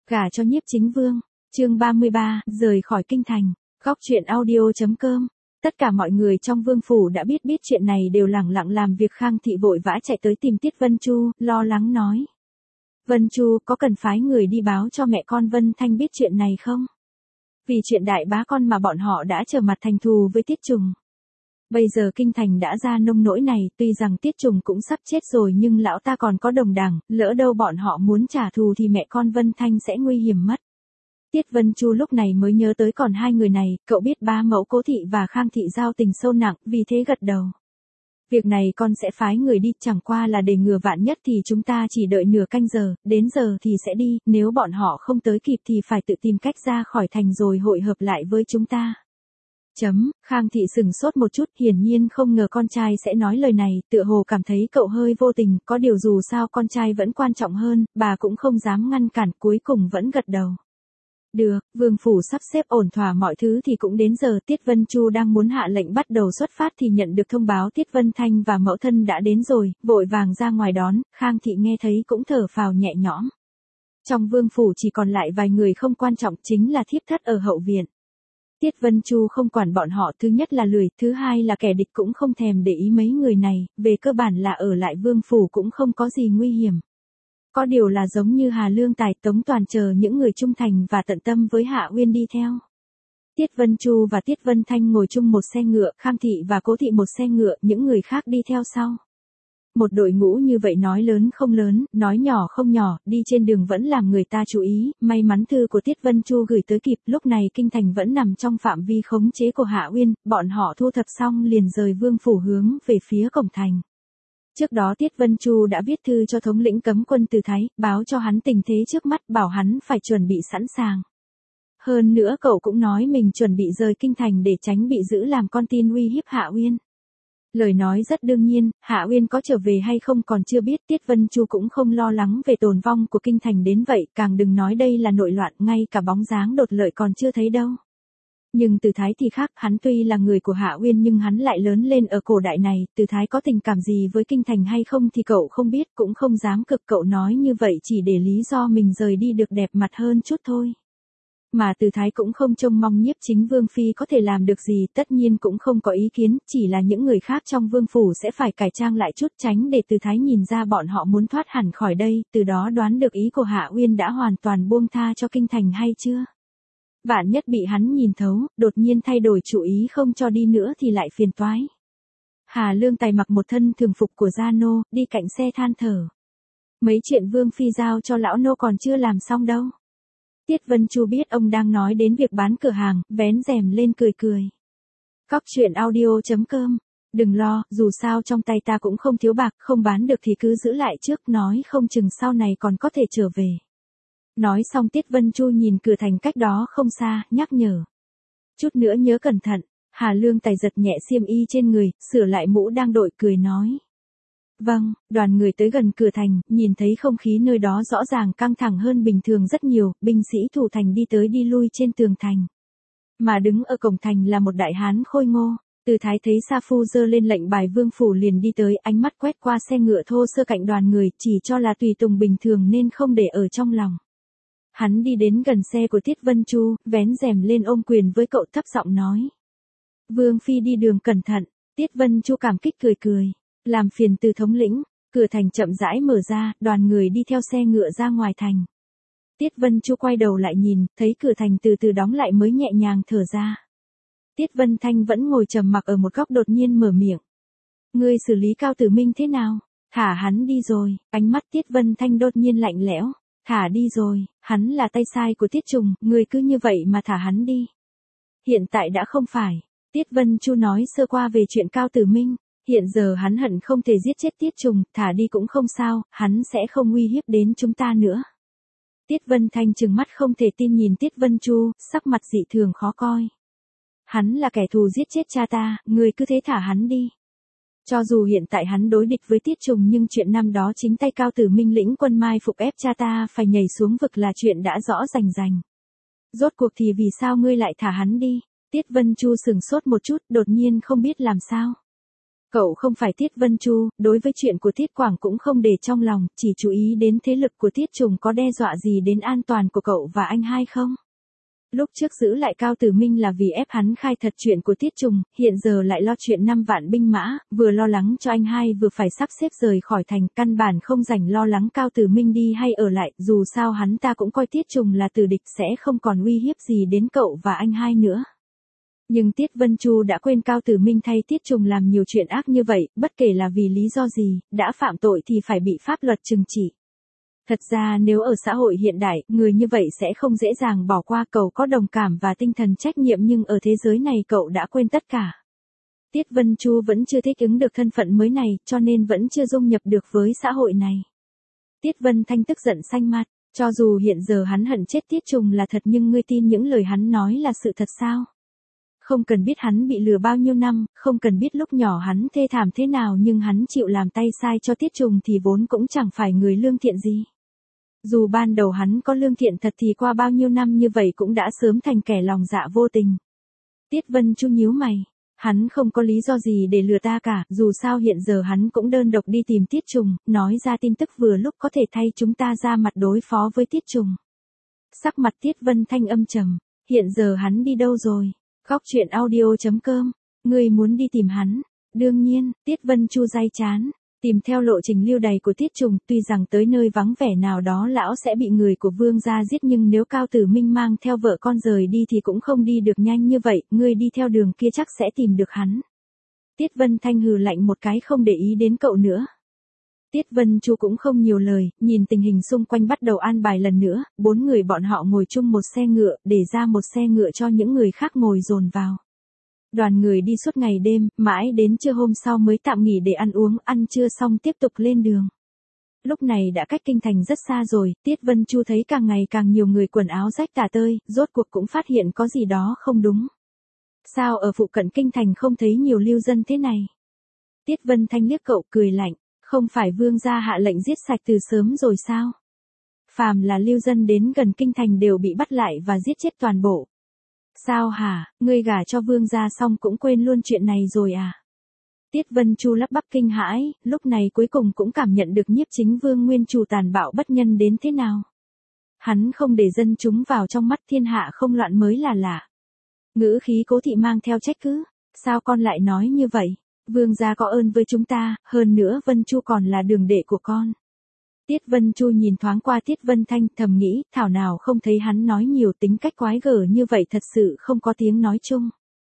Gả cho Nhiếp Chính Vương. Chương 33, rời khỏi kinh thành. Góc truyện audio.com. Tất cả mọi người trong vương phủ đã biết chuyện này đều lẳng lặng làm việc. Khang thị vội vã chạy tới tìm Tiết Vân Chu, lo lắng nói. Vân Chu, có cần phái người đi báo cho mẹ con Vân Thanh biết chuyện này không? Vì chuyện đại bá con mà bọn họ đã trở mặt thành thù với Tiết Trùng. Bây giờ kinh thành đã ra nông nỗi này, tuy rằng Tiết Trùng cũng sắp chết rồi nhưng lão ta còn có đồng đảng, lỡ đâu bọn họ muốn trả thù thì mẹ con Vân Thanh sẽ nguy hiểm mất. Tiết Vân Chu lúc này mới nhớ tới còn hai người này, cậu biết ba mẫu Cố thị và Khang thị giao tình sâu nặng, vì thế gật đầu. Việc này con sẽ phái người đi, chẳng qua là để ngừa vạn nhất thì chúng ta chỉ đợi nửa canh giờ, đến giờ thì sẽ đi, nếu bọn họ không tới kịp thì phải tự tìm cách ra khỏi thành rồi hội hợp lại với chúng ta. Khang thị sừng sốt một chút, hiển nhiên không ngờ con trai sẽ nói lời này, tựa hồ cảm thấy cậu hơi vô tình, có điều dù sao con trai vẫn quan trọng hơn, bà cũng không dám ngăn cản, cuối cùng vẫn gật đầu. Được, vương phủ sắp xếp ổn thỏa mọi thứ thì cũng đến giờ. Tiết Vân Chu đang muốn hạ lệnh bắt đầu xuất phát thì nhận được thông báo Tiết Vân Thanh và mẫu thân đã đến rồi, vội vàng ra ngoài đón. Khang thị nghe thấy cũng thở phào nhẹ nhõm. Trong vương phủ chỉ còn lại vài người không quan trọng, chính là thiếp thất ở hậu viện. Tiết Vân Chu không quản bọn họ, thứ nhất là lười, thứ hai là kẻ địch cũng không thèm để ý mấy người này, về cơ bản là ở lại vương phủ cũng không có gì nguy hiểm. Có điều là giống như Hà Lương Tài, Tống Toàn chờ những người trung thành và tận tâm với Hạ Uyên đi theo. Tiết Vân Chu và Tiết Vân Thanh ngồi chung một xe ngựa, Khang thị và Cố thị một xe ngựa, những người khác đi theo sau. Một đội ngũ như vậy nói lớn không lớn, nói nhỏ không nhỏ, đi trên đường vẫn làm người ta chú ý. May mắn thư của Tiết Vân Chu gửi tới kịp, lúc này kinh thành vẫn nằm trong phạm vi khống chế của Hạ Uyên, bọn họ thu thập xong liền rời vương phủ hướng về phía cổng thành. Trước đó Tiết Vân Chu đã viết thư cho thống lĩnh cấm quân Từ Thái, báo cho hắn tình thế trước mắt, bảo hắn phải chuẩn bị sẵn sàng. Hơn nữa cậu cũng nói mình chuẩn bị rời kinh thành để tránh bị giữ làm con tin uy hiếp Hạ Uyên. Lời nói rất đương nhiên, Hạ Uyên có trở về hay không còn chưa biết, Tiết Vân Chu cũng không lo lắng về tồn vong của kinh thành đến vậy, càng đừng nói đây là nội loạn, ngay cả bóng dáng đột lợi còn chưa thấy đâu. Nhưng Từ Thái thì khác, hắn tuy là người của Hạ Uyên nhưng hắn lại lớn lên ở cổ đại này, Từ Thái có tình cảm gì với kinh thành hay không thì cậu không biết, cũng không dám cực cậu nói như vậy chỉ để lý do mình rời đi được đẹp mặt hơn chút thôi. Mà Từ Thái cũng không trông mong Nhiếp Chính Vương phi có thể làm được gì, tất nhiên cũng không có ý kiến, chỉ là những người khác trong vương phủ sẽ phải cải trang lại chút, tránh để Từ Thái nhìn ra bọn họ muốn thoát hẳn khỏi đây, từ đó đoán được ý của Hạ Uyên đã hoàn toàn buông tha cho kinh thành hay chưa. Vạn nhất bị hắn nhìn thấu, đột nhiên thay đổi chủ ý không cho đi nữa thì lại phiền toái. Hà Lương Tài mặc một thân thường phục của gia nô, đi cạnh xe than thở. Mấy chuyện Vương phi giao cho lão nô còn chưa làm xong đâu. Tiết Vân Chu biết ông đang nói đến việc bán cửa hàng, vén rèm lên cười cười. Góc truyện audio.com. Đừng lo, dù sao trong tay ta cũng không thiếu bạc, không bán được thì cứ giữ lại trước, nói không chừng sau này còn có thể trở về. Nói xong Tiết Vân Chu nhìn cửa thành cách đó không xa, nhắc nhở. Chút nữa nhớ cẩn thận. Hà Lương Tài giật nhẹ xiêm y trên người, sửa lại mũ đang đội, cười nói. Vâng, đoàn người tới gần cửa thành, nhìn thấy không khí nơi đó rõ ràng căng thẳng hơn bình thường rất nhiều, binh sĩ thủ thành đi tới đi lui trên tường thành. Mà đứng ở cổng thành là một đại hán khôi ngô. Từ Thái thấy Sa Phu giơ lên lệnh bài vương phủ liền đi tới, ánh mắt quét qua xe ngựa thô sơ cạnh đoàn người, chỉ cho là tùy tùng bình thường nên không để ở trong lòng. Hắn đi đến gần xe của Tiết Vân Chu, vén rèm lên ôm quyền với cậu, thấp giọng nói. Vương phi đi đường cẩn thận. Tiết Vân Chu cảm kích cười cười. Làm phiền Từ thống lĩnh. Cửa thành chậm rãi mở ra, đoàn người đi theo xe ngựa ra ngoài thành. Tiết Vân Chu quay đầu lại nhìn, thấy cửa thành từ từ đóng lại mới nhẹ nhàng thở ra. Tiết Vân Thanh vẫn ngồi trầm mặc ở một góc đột nhiên mở miệng. Ngươi xử lý Cao Tử Minh thế nào? Thả hắn đi rồi. Ánh mắt Tiết Vân Thanh đột nhiên lạnh lẽo. Thả đi rồi, hắn là tay sai của Tiết Trùng, ngươi cứ như vậy mà thả hắn đi. Hiện tại đã không phải. Tiết Vân Chu nói sơ qua về chuyện Cao Tử Minh. Hiện giờ hắn hận không thể giết chết Tiết Trùng, thả đi cũng không sao, hắn sẽ không uy hiếp đến chúng ta nữa. Tiết Vân Thanh trừng mắt không thể tin nhìn Tiết Vân Chu, sắc mặt dị thường khó coi. Hắn là kẻ thù giết chết cha ta, ngươi cứ thế thả hắn đi. Cho dù hiện tại hắn đối địch với Tiết Trùng nhưng chuyện năm đó chính tay Cao Tử Minh lĩnh quân mai phục ép cha ta phải nhảy xuống vực là chuyện đã rõ rành rành. Rốt cuộc thì vì sao ngươi lại thả hắn đi? Tiết Vân Chu sừng sốt một chút, đột nhiên không biết làm sao. Cậu không phải Tiết Vân Chu, đối với chuyện của Tiết Quảng cũng không để trong lòng, chỉ chú ý đến thế lực của Tiết Trùng có đe dọa gì đến an toàn của cậu và anh hai không? Lúc trước giữ lại Cao Tử Minh là vì ép hắn khai thật chuyện của Tiết Trùng, hiện giờ lại lo chuyện 5 vạn binh mã, vừa lo lắng cho anh hai vừa phải sắp xếp rời khỏi thành, căn bản không rảnh lo lắng Cao Tử Minh đi hay ở lại, dù sao hắn ta cũng coi Tiết Trùng là tử địch sẽ không còn uy hiếp gì đến cậu và anh hai nữa. Nhưng Tiết Vân Chu đã quên Cao Tử Minh thay Tiết Trùng làm nhiều chuyện ác như vậy, bất kể là vì lý do gì, đã phạm tội thì phải bị pháp luật trừng trị. Thật ra nếu ở xã hội hiện đại, người như vậy sẽ không dễ dàng bỏ qua, cậu có đồng cảm và tinh thần trách nhiệm nhưng ở thế giới này cậu đã quên tất cả. Tiết Vân Chu vẫn chưa thích ứng được thân phận mới này, cho nên vẫn chưa dung nhập được với xã hội này. Tiết Vân Thanh tức giận xanh mặt, cho dù hiện giờ hắn hận chết Tiết Trùng là thật nhưng ngươi tin những lời hắn nói là sự thật sao? Không cần biết hắn bị lừa bao nhiêu năm, không cần biết lúc nhỏ hắn thê thảm thế nào nhưng hắn chịu làm tay sai cho Tiết Trùng thì vốn cũng chẳng phải người lương thiện gì. Dù ban đầu hắn có lương thiện thật thì qua bao nhiêu năm như vậy cũng đã sớm thành kẻ lòng dạ vô tình. Tiết Vân Chu nhíu mày, hắn không có lý do gì để lừa ta cả, dù sao hiện giờ hắn cũng đơn độc đi tìm Tiết Trùng, nói ra tin tức vừa lúc có thể thay chúng ta ra mặt đối phó với Tiết Trùng. Sắc mặt Tiết Vân Thanh âm trầm, hiện giờ hắn đi đâu rồi? Góc truyện audio.com, ngươi muốn đi tìm hắn? Đương nhiên, Tiết Vân Chu day chán. Tìm theo lộ trình lưu đày của Tiết Trùng, tuy rằng tới nơi vắng vẻ nào đó lão sẽ bị người của Vương gia giết nhưng nếu Cao Tử Minh mang theo vợ con rời đi thì cũng không đi được nhanh như vậy, ngươi đi theo đường kia chắc sẽ tìm được hắn. Tiết Vân Thanh hừ lạnh một cái không để ý đến cậu nữa. Tiết Vân Chu cũng không nhiều lời, nhìn tình hình xung quanh bắt đầu an bài lần nữa, 4 người bọn họ ngồi chung một xe ngựa, để ra một xe ngựa cho những người khác ngồi dồn vào. Đoàn người đi suốt ngày đêm, mãi đến trưa hôm sau mới tạm nghỉ để ăn uống, ăn trưa xong tiếp tục lên đường. Lúc này đã cách kinh thành rất xa rồi, Tiết Vân Chu thấy càng ngày càng nhiều người quần áo rách tả tơi, rốt cuộc cũng phát hiện có gì đó không đúng. Sao ở phụ cận kinh thành không thấy nhiều lưu dân thế này? Tiết Vân Thanh liếc cậu cười lạnh, không phải vương gia hạ lệnh giết sạch từ sớm rồi sao? Phàm là lưu dân đến gần kinh thành đều bị bắt lại và giết chết toàn bộ. Sao hả, ngươi gả cho vương gia xong cũng quên luôn chuyện này rồi à? Tiết Vân Chu lắp bắp kinh hãi, lúc này cuối cùng cũng cảm nhận được Nhiếp Chính Vương Nguyên Chủ tàn bạo bất nhân đến thế nào. Hắn không để dân chúng vào trong mắt, thiên hạ không loạn mới là lạ. Ngữ khí Cố Thị mang theo trách cứ, sao con lại nói như vậy? Vương gia có ơn với chúng ta, hơn nữa Vân Chu còn là đường đệ của con. Tiết Vân Chu nhìn thoáng qua Tiết Vân Thanh, thầm nghĩ, thảo nào không thấy hắn nói nhiều, tính cách quái gở như vậy thật sự không có tiếng nói chung.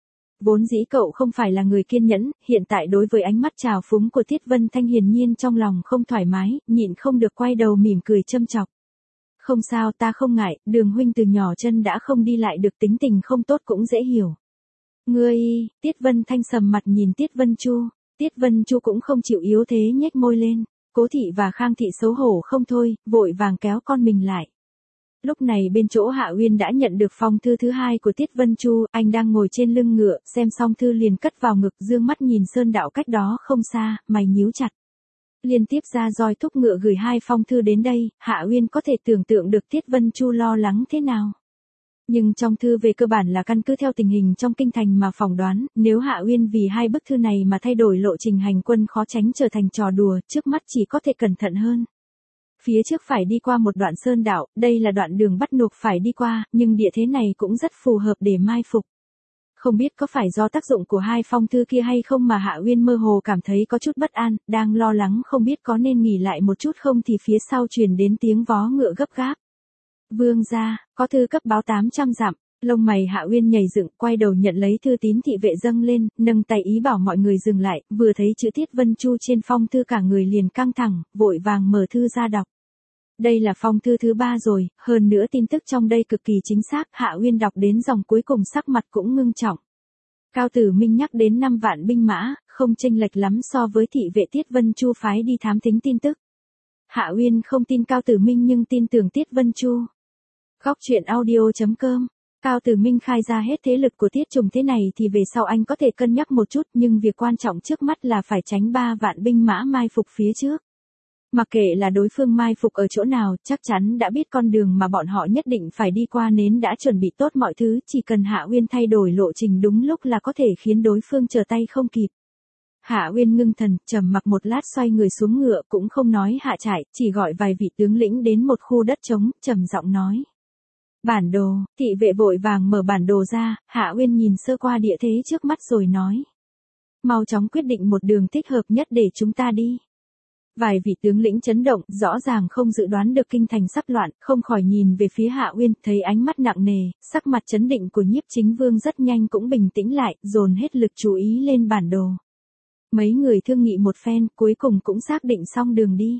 Vốn dĩ cậu không phải là người kiên nhẫn, hiện tại đối với ánh mắt trào phúng của Tiết Vân Thanh hiển nhiên trong lòng không thoải mái, nhịn không được quay đầu mỉm cười châm chọc. Không sao, ta không ngại, Đường huynh từ nhỏ chân đã không đi lại được, tính tình không tốt cũng dễ hiểu. Ngươi, Tiết Vân Thanh sầm mặt nhìn Tiết Vân Chu, Tiết Vân Chu cũng không chịu yếu thế nhếch môi lên. Cố Thị và Khang Thị xấu hổ không thôi, vội vàng kéo con mình lại. Lúc này bên chỗ Hạ Uyên đã nhận được phong thư thứ 2 của Tiết Vân Chu, anh đang ngồi trên lưng ngựa, xem xong thư liền cất vào ngực, dương mắt nhìn Sơn Đạo cách đó không xa, mày nhíu chặt. Liên tiếp ra roi thúc ngựa gửi 2 phong thư đến đây, Hạ Uyên có thể tưởng tượng được Tiết Vân Chu lo lắng thế nào. Nhưng trong thư về cơ bản là căn cứ theo tình hình trong kinh thành mà phỏng đoán, nếu Hạ Uyên vì 2 bức thư này mà thay đổi lộ trình hành quân khó tránh trở thành trò đùa, trước mắt chỉ có thể cẩn thận hơn. Phía trước phải đi qua một đoạn sơn đạo, đây là đoạn đường bắt buộc phải đi qua, nhưng địa thế này cũng rất phù hợp để mai phục. Không biết có phải do tác dụng của 2 phong thư kia hay không mà Hạ Uyên mơ hồ cảm thấy có chút bất an, đang lo lắng không biết có nên nghỉ lại một chút không thì phía sau truyền đến tiếng vó ngựa gấp gáp. Vương gia, có thư cấp báo 800 dặm, lông mày Hạ Uyên nhảy dựng, quay đầu nhận lấy thư, tín thị vệ dâng lên, nâng tay ý bảo mọi người dừng lại, vừa thấy chữ Tiết Vân Chu trên phong thư cả người liền căng thẳng, vội vàng mở thư ra đọc. Đây là phong thư thứ 3 rồi, hơn nữa tin tức trong đây cực kỳ chính xác, Hạ Uyên đọc đến dòng cuối cùng sắc mặt cũng ngưng trọng. Cao Tử Minh nhắc đến 5 vạn binh mã, không chênh lệch lắm so với thị vệ Tiết Vân Chu phái đi thám thính tin tức. Hạ Uyên không tin Cao Tử Minh nhưng tin tưởng Tiết Vân Chu. Góc truyện audio.com, Cao Tử Minh khai ra hết thế lực của Tiết Trùng thế này thì về sau anh có thể cân nhắc một chút, nhưng việc quan trọng trước mắt là phải tránh 3 vạn binh mã mai phục phía trước. Mặc kệ là đối phương mai phục ở chỗ nào, chắc chắn đã biết con đường mà bọn họ nhất định phải đi qua nên đã chuẩn bị tốt mọi thứ, chỉ cần Hạ Uyên thay đổi lộ trình đúng lúc là có thể khiến đối phương trở tay không kịp. Hạ Uyên ngưng thần, trầm mặc một lát xoay người xuống ngựa cũng không nói hạ trại, chỉ gọi vài vị tướng lĩnh đến một khu đất trống, trầm giọng nói. Bản đồ, thị vệ vội vàng mở bản đồ ra, Hạ Uyên nhìn sơ qua địa thế trước mắt rồi nói. Mau chóng quyết định một đường thích hợp nhất để chúng ta đi. Vài vị tướng lĩnh chấn động, rõ ràng không dự đoán được kinh thành sắp loạn, không khỏi nhìn về phía Hạ Uyên, thấy ánh mắt nặng nề, sắc mặt chấn định của Nhiếp Chính Vương rất nhanh cũng bình tĩnh lại, dồn hết lực chú ý lên bản đồ. Mấy người thương nghị một phen, cuối cùng cũng xác định xong đường đi.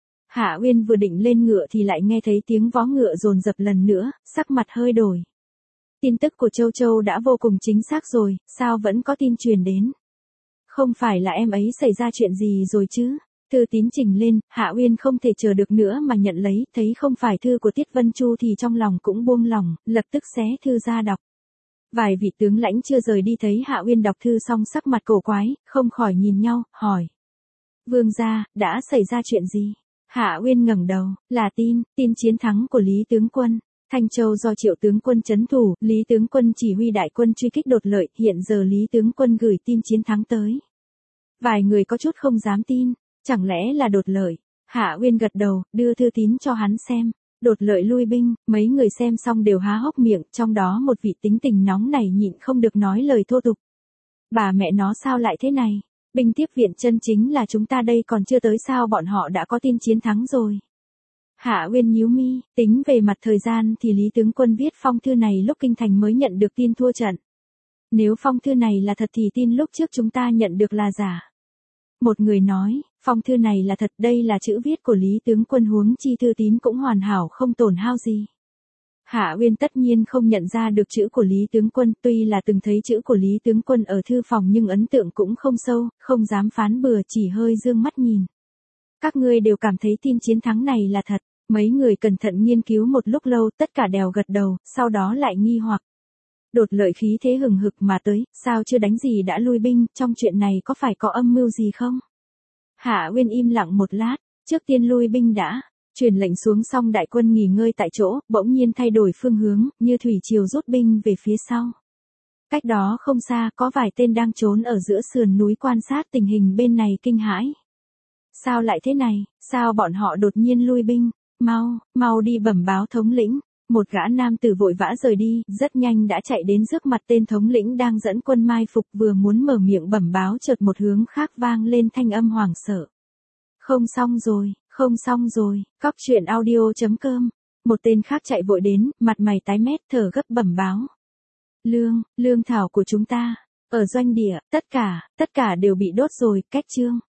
Hạ Uyên vừa định lên ngựa thì lại nghe thấy tiếng vó ngựa dồn dập lần nữa, sắc mặt hơi đổi. Tin tức của Châu Châu đã vô cùng chính xác rồi, sao vẫn có tin truyền đến? Không phải là em ấy xảy ra chuyện gì rồi chứ? Thư tín trình lên, Hạ Uyên không thể chờ được nữa mà nhận lấy, thấy không phải thư của Tiết Vân Chu thì trong lòng cũng buông lòng, lập tức xé thư ra đọc. Vài vị tướng lãnh chưa rời đi thấy Hạ Uyên đọc thư xong sắc mặt cổ quái, không khỏi nhìn nhau, hỏi. Vương gia, đã xảy ra chuyện gì? Hạ Uyên ngẩng đầu, là tin chiến thắng của Lý tướng quân. Thanh Châu do Triệu tướng quân trấn thủ, Lý tướng quân chỉ huy đại quân truy kích đột lợi, hiện giờ Lý tướng quân gửi tin chiến thắng tới. Vài người có chút không dám tin, chẳng lẽ là đột lợi? Hạ Uyên gật đầu, đưa thư tín cho hắn xem. Đột lợi lui binh, mấy người xem xong đều há hốc miệng, trong đó một vị tính tình nóng này nhịn không được nói lời thô tục. Bà mẹ nó sao lại thế này? Binh tiếp viện chân chính là chúng ta đây còn chưa tới sao bọn họ đã có tin chiến thắng rồi. Hạ Uyên nhíu mi, tính về mặt thời gian thì Lý tướng quân viết phong thư này lúc kinh thành mới nhận được tin thua trận. Nếu phong thư này là thật thì tin lúc trước chúng ta nhận được là giả. Một người nói, phong thư này là thật, đây là chữ viết của Lý tướng quân, huống chi thư tín cũng hoàn hảo không tổn hao gì. Hạ Uyên tất nhiên không nhận ra được chữ của Lý tướng quân, tuy là từng thấy chữ của Lý tướng quân ở thư phòng nhưng ấn tượng cũng không sâu, không dám phán bừa, chỉ hơi dương mắt nhìn. Các ngươi đều cảm thấy tin chiến thắng này là thật, mấy người cẩn thận nghiên cứu một lúc lâu, tất cả đều gật đầu, sau đó lại nghi hoặc. Đột lợi khí thế hừng hực mà tới, sao chưa đánh gì đã lui binh, trong chuyện này có phải có âm mưu gì không? Hạ Uyên im lặng một lát, trước tiên lui binh đã. Truyền lệnh xuống xong đại quân nghỉ ngơi tại chỗ, bỗng nhiên thay đổi phương hướng, như thủy triều rút binh về phía sau. Cách đó không xa có vài tên đang trốn ở giữa sườn núi quan sát tình hình bên này kinh hãi. Sao lại thế này, sao bọn họ đột nhiên lui binh, mau đi bẩm báo thống lĩnh. Một gã nam tử vội vã rời đi, rất nhanh đã chạy đến trước mặt tên thống lĩnh đang dẫn quân mai phục, vừa muốn mở miệng bẩm báo chợt một hướng khác vang lên thanh âm hoảng sợ. Không xong rồi, cóc truyện audio.com. Một tên khác chạy vội đến, mặt mày tái mét thở gấp bẩm báo. Lương thảo của chúng ta, ở doanh địa, tất cả đều bị đốt rồi, cách trương.